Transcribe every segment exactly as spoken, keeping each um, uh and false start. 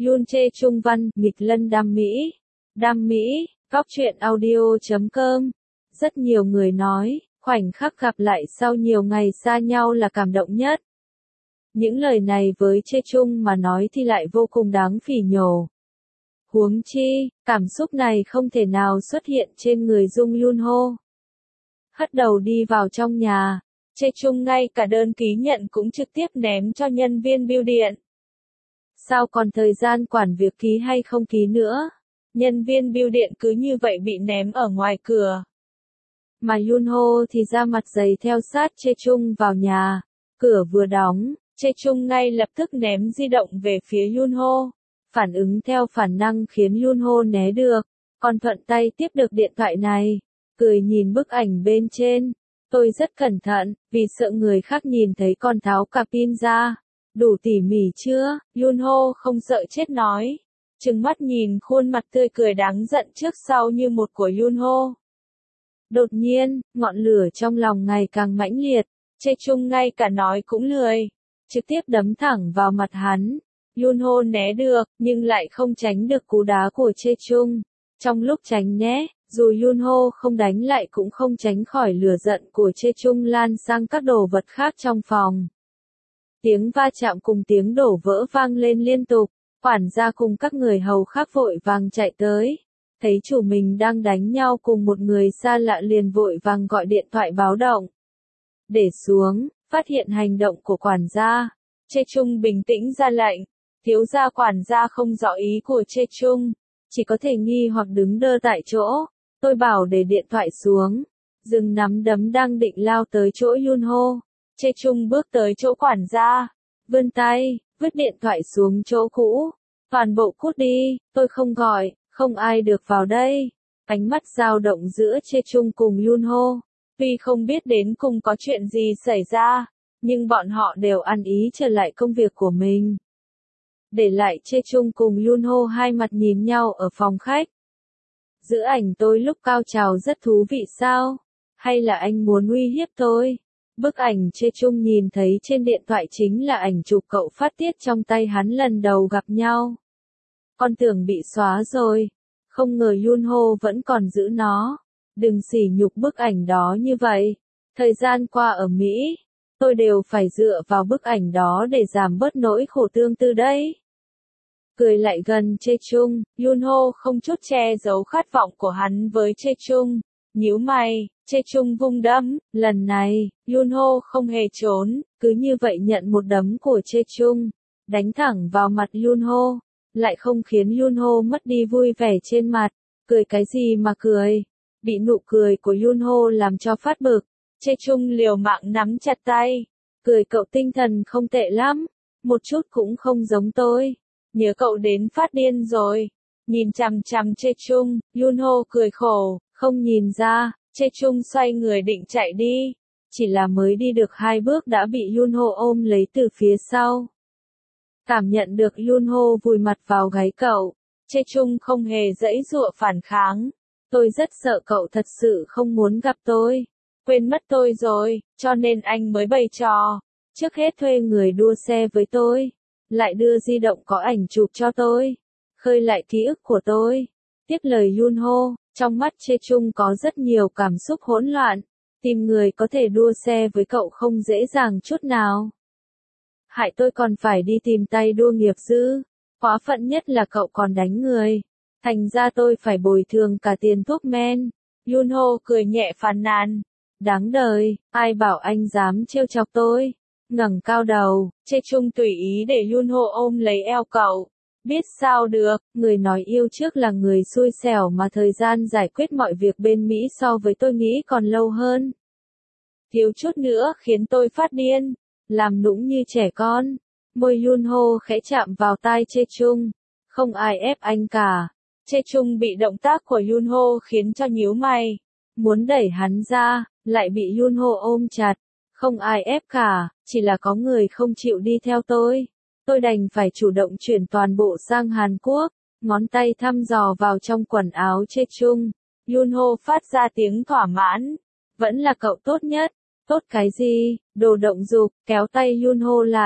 Yoon Chae Chung văn, nghịch lân đam mỹ. Đam mỹ, góc truyện audio chấm com. Rất nhiều người nói, khoảnh khắc gặp lại sau nhiều ngày xa nhau là cảm động nhất. Những lời này với Chae Chung mà nói thì lại vô cùng đáng phỉ nhổ. Huống chi, cảm xúc này không thể nào xuất hiện trên người Jung Yoon Ho. Hất đầu đi vào trong nhà, Chae Chung ngay cả đơn ký nhận cũng trực tiếp ném cho nhân viên bưu điện. Sao còn thời gian quản việc ký hay không ký nữa? Nhân viên bưu điện cứ như vậy bị ném ở ngoài cửa. Mà Yoon Ho thì ra mặt dày theo sát Chae Chung vào nhà. Cửa vừa đóng, Chae Chung ngay lập tức ném di động về phía Yoon Ho. Phản ứng theo bản năng khiến Yoon Ho né được, còn thuận tay tiếp được điện thoại này. Cười nhìn bức ảnh bên trên. Tôi rất cẩn thận, vì sợ người khác nhìn thấy còn tháo cả pin ra. Đủ tỉ mỉ chưa? Yoon Ho không sợ chết nói. Trừng mắt nhìn khuôn mặt tươi cười đáng giận trước sau như một của Yoon Ho. Đột nhiên, ngọn lửa trong lòng ngày càng mãnh liệt. Chae Chung ngay cả nói cũng lười. Trực tiếp đấm thẳng vào mặt hắn. Yoon Ho né được, nhưng lại không tránh được cú đá của Chae Chung. Trong lúc tránh né, dù Yoon Ho không đánh lại cũng không tránh khỏi lửa giận của Chae Chung lan sang các đồ vật khác trong phòng. Tiếng va chạm cùng tiếng đổ vỡ vang lên liên tục, quản gia cùng các người hầu khác vội vàng chạy tới. Thấy chủ mình đang đánh nhau cùng một người xa lạ liền vội vàng gọi điện thoại báo động. Để xuống, phát hiện hành động của quản gia. Chae Chung bình tĩnh ra lệnh. Thiếu gia quản gia không rõ ý của Chae Chung, chỉ có thể nghi hoặc đứng đơ tại chỗ. Tôi bảo để điện thoại xuống. Dừng nắm đấm đang định lao tới chỗ Yoon Ho. Chae Chung bước tới chỗ quản gia. Vươn tay, vứt điện thoại xuống chỗ cũ. Toàn bộ cút đi, tôi không gọi, không ai được vào đây. Ánh mắt dao động giữa Chae Chung cùng Yoon Ho. Tuy không biết đến cùng có chuyện gì xảy ra, nhưng bọn họ đều ăn ý trở lại công việc của mình. Để lại Chae Chung cùng Yoon Ho hai mặt nhìn nhau ở phòng khách. Giữ ảnh tôi lúc cao trào rất thú vị sao? Hay là anh muốn uy hiếp tôi? Bức ảnh Chae Chung nhìn thấy trên điện thoại chính là ảnh chụp cậu phát tiết trong tay hắn lần đầu gặp nhau. Con tưởng bị xóa rồi. Không ngờ Yoon Ho vẫn còn giữ nó. Đừng sỉ nhục bức ảnh đó như vậy. Thời gian qua ở Mỹ, tôi đều phải dựa vào bức ảnh đó để giảm bớt nỗi khổ tương tư đấy. Cười lại gần Chae Chung, Yoon Ho không chút che giấu khát vọng của hắn với Chae Chung. Nhíu mày, Chae Chung vung đấm, lần này, Yoon Ho không hề trốn, cứ như vậy nhận một đấm của Chae Chung, đánh thẳng vào mặt Yoon Ho, lại không khiến Yoon Ho mất đi vui vẻ trên mặt. Cười cái gì mà cười? Bị nụ cười của Yoon Ho làm cho phát bực. Chae Chung liều mạng nắm chặt tay. Cười cậu tinh thần không tệ lắm, một chút cũng không giống tôi. Nhớ cậu đến phát điên rồi. Nhìn chằm chằm Chae Chung, Yoon Ho cười khổ, không nhìn ra. Chae Chung xoay người định chạy đi. Chỉ là mới đi được hai bước đã bị Yoon Ho ôm lấy từ phía sau. Cảm nhận được Yoon Ho vùi mặt vào gáy cậu. Chae Chung không hề giãy giụa phản kháng. Tôi rất sợ cậu thật sự không muốn gặp tôi. Quên mất tôi rồi, cho nên anh mới bày trò. Trước hết thuê người đua xe với tôi. Lại đưa di động có ảnh chụp cho tôi. Khơi lại ký ức của tôi. Tiếp lời Yoon Ho, trong mắt Chae Chung có rất nhiều cảm xúc hỗn loạn. Tìm người có thể đua xe với cậu không dễ dàng chút nào. Hại tôi còn phải đi tìm tay đua nghiệp dư. Quá phận nhất là cậu còn đánh người. Thành ra tôi phải bồi thường cả tiền thuốc men. Yoon Ho cười nhẹ phàn nàn. Đáng đời, ai bảo anh dám trêu chọc tôi. Ngẩng cao đầu, Chae Chung tùy ý để Yoon Ho ôm lấy eo cậu. Biết sao được, người nói yêu trước là người xui xẻo mà thời gian giải quyết mọi việc bên Mỹ so với tôi nghĩ còn lâu hơn. Thiếu chút nữa khiến tôi phát điên, làm nũng như trẻ con. Môi Yoon Ho khẽ chạm vào tai Chae Chung. Không ai ép anh cả. Chae Chung bị động tác của Yoon Ho khiến cho nhíu mày. Muốn đẩy hắn ra, lại bị Yoon Ho ôm chặt. Không ai ép cả, chỉ là có người không chịu đi theo tôi. Tôi đành phải chủ động chuyển toàn bộ sang Hàn Quốc. Ngón tay thăm dò vào trong quần áo Chae Chung. Yoon Ho phát ra tiếng thỏa mãn. Vẫn là cậu tốt nhất. Tốt cái gì? Đồ động dục, kéo tay Yoon Ho lại.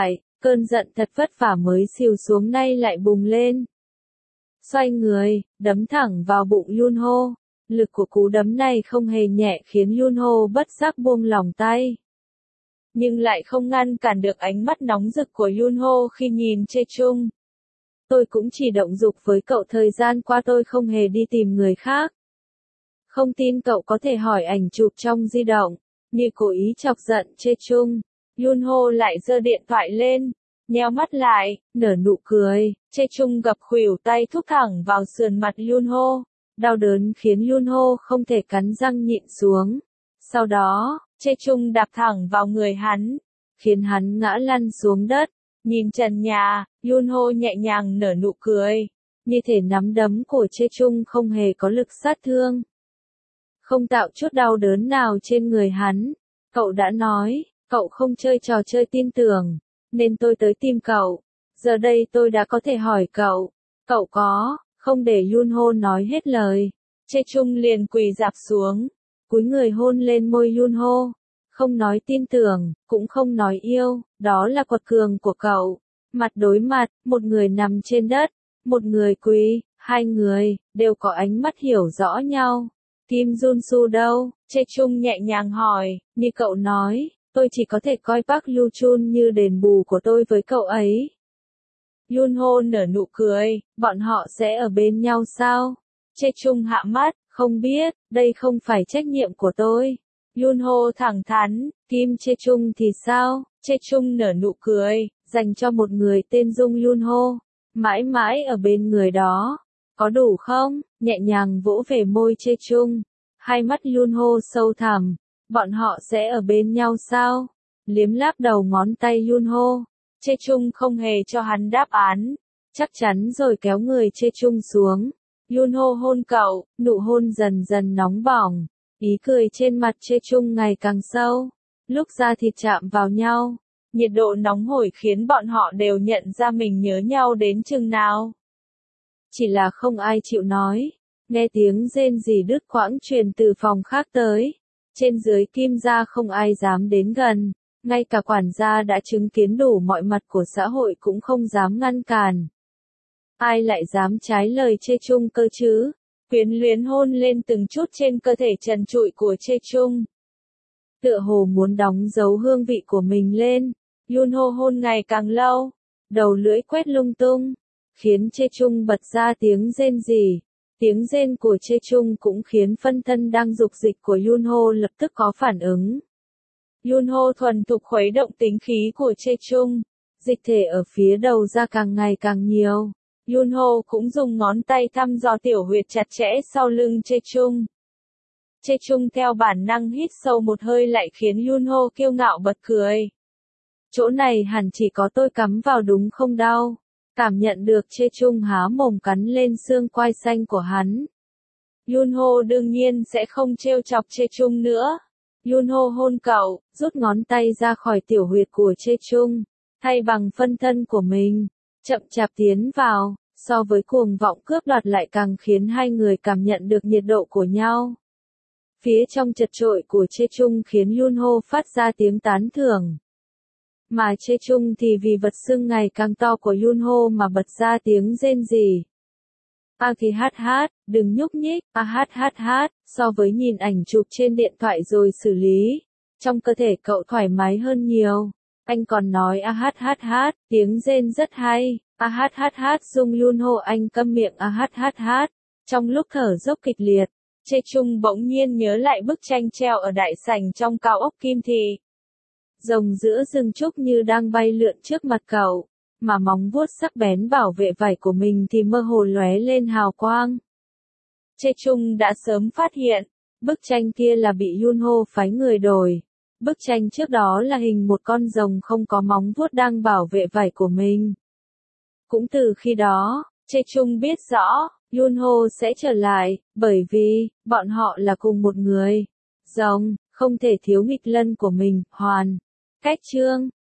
Cơn giận thật vất vả mới xìu xuống nay lại bùng lên. Xoay người, đấm thẳng vào bụng Yunho. Lực của cú đấm này không hề nhẹ khiến Yunho bất giác buông lỏng tay. Nhưng lại không ngăn cản được ánh mắt nóng rực của Yunho khi nhìn Chae Chung. Tôi cũng chỉ động dục với cậu, thời gian qua tôi không hề đi tìm người khác. Không tin cậu có thể hỏi ảnh chụp trong di động. Như cố ý chọc giận Chae Chung, Yunho lại giơ điện thoại lên, nheo mắt lại, nở nụ cười. Chae Chung gập khuỷu tay thúc thẳng vào sườn mặt Yunho. Đau đớn khiến Yunho không thể cắn răng nhịn xuống. Sau đó, Chae Chung đạp thẳng vào người hắn, khiến hắn ngã lăn xuống đất. Nhìn trần nhà, Yunho nhẹ nhàng nở nụ cười. Như thể nắm đấm của Chae Chung không hề có lực sát thương, không tạo chút đau đớn nào trên người hắn. Cậu đã nói, cậu không chơi trò chơi tin tưởng, nên tôi tới tìm cậu. Giờ đây tôi đã có thể hỏi cậu, cậu có, không để Yunho nói hết lời. Chae Chung liền quỳ rạp xuống, cúi người hôn lên môi Yunho. Không nói tin tưởng, cũng không nói yêu, đó là quật cường của cậu. Mặt đối mặt, một người nằm trên đất, một người quỳ, hai người, đều có ánh mắt hiểu rõ nhau. Kim Jun-su đâu? Chae Chung nhẹ nhàng hỏi. Như cậu nói, tôi chỉ có thể coi Park Lu-chun như đền bù của tôi với cậu ấy. Yunho nở nụ cười. Bọn họ sẽ ở bên nhau sao? Chae Chung hạ mắt. Không biết, đây không phải trách nhiệm của tôi. Yunho thẳng thắn. Kim Chae Chung thì sao? Chae Chung nở nụ cười. Dành cho một người tên Dung Yunho, mãi mãi ở bên người đó, có đủ không? Nhẹ nhàng vỗ về môi Chae Chung. Hai mắt Yunho sâu thẳm. Bọn họ sẽ ở bên nhau sao? Liếm láp đầu ngón tay Yunho. Chae Chung không hề cho hắn đáp án. Chắc chắn rồi kéo người Chae Chung xuống. Yunho hôn cậu, nụ hôn dần dần nóng bỏng. Ý cười trên mặt Chae Chung ngày càng sâu. Lúc da thịt chạm vào nhau, nhiệt độ nóng hổi khiến bọn họ đều nhận ra mình nhớ nhau đến chừng nào. Chỉ là không ai chịu nói. Nghe tiếng rên rỉ đứt quãng truyền từ phòng khác tới. Trên dưới Kim gia không ai dám đến gần. Ngay cả quản gia đã chứng kiến đủ mọi mặt của xã hội cũng không dám ngăn cản. Ai lại dám trái lời Chae Chung cơ chứ? Quyến luyến hôn lên từng chút trên cơ thể trần trụi của Chae Chung. Tựa hồ muốn đóng dấu hương vị của mình lên. Yunho hôn ngày càng lâu. Đầu lưỡi quét lung tung, khiến Chae Chung bật ra tiếng rên rỉ. Tiếng rên của Chae Chung cũng khiến phân thân đang dục dịch của Yunho lập tức có phản ứng. Yunho thuần thục khuấy động tính khí của Chae Chung. Dịch thể ở phía đầu ra càng ngày càng nhiều. Yunho cũng dùng ngón tay thăm dò tiểu huyệt chặt chẽ sau lưng Chae Chung. Chae Chung theo bản năng hít sâu một hơi lại khiến Yunho kiêu ngạo bật cười. Chỗ này hẳn chỉ có tôi cắm vào đúng không đau? Cảm nhận được Chae Chung há mồm cắn lên xương quai xanh của hắn. Yunho đương nhiên sẽ không trêu chọc Chae Chung nữa. Yunho hôn cậu, rút ngón tay ra khỏi tiểu huyệt của Chae Chung, thay bằng phân thân của mình, chậm chạp tiến vào, so với cuồng vọng cướp đoạt lại càng khiến hai người cảm nhận được nhiệt độ của nhau. Phía trong chật trội của Chae Chung khiến Yunho phát ra tiếng tán thưởng. Mà Chae Chung thì vì vật xưng ngày càng to của Yunho mà bật ra tiếng rên rỉ. A thì hát hát, đừng nhúc nhích, a hát hát hát, so với nhìn ảnh chụp trên điện thoại rồi xử lý. Trong cơ thể cậu thoải mái hơn nhiều. Anh còn nói a hát hát hát, tiếng rên rất hay. A hát hát hát Dung Yunho anh câm miệng a hát hát hát. Trong lúc thở dốc kịch liệt, Chae Chung bỗng nhiên nhớ lại bức tranh treo ở đại sảnh trong cao ốc Kim Thị. Rồng giữa rừng trúc như đang bay lượn trước mặt cậu, mà móng vuốt sắc bén bảo vệ vảy của mình thì mơ hồ lóe lên hào quang. Chae Chung đã sớm phát hiện, bức tranh kia là bị Yunho phái người đổi. Bức tranh trước đó là hình một con rồng không có móng vuốt đang bảo vệ vảy của mình. Cũng từ khi đó, Chae Chung biết rõ, Yunho sẽ trở lại, bởi vì, bọn họ là cùng một người. Rồng, không thể thiếu nghịch lân của mình, hoàn. Cách chương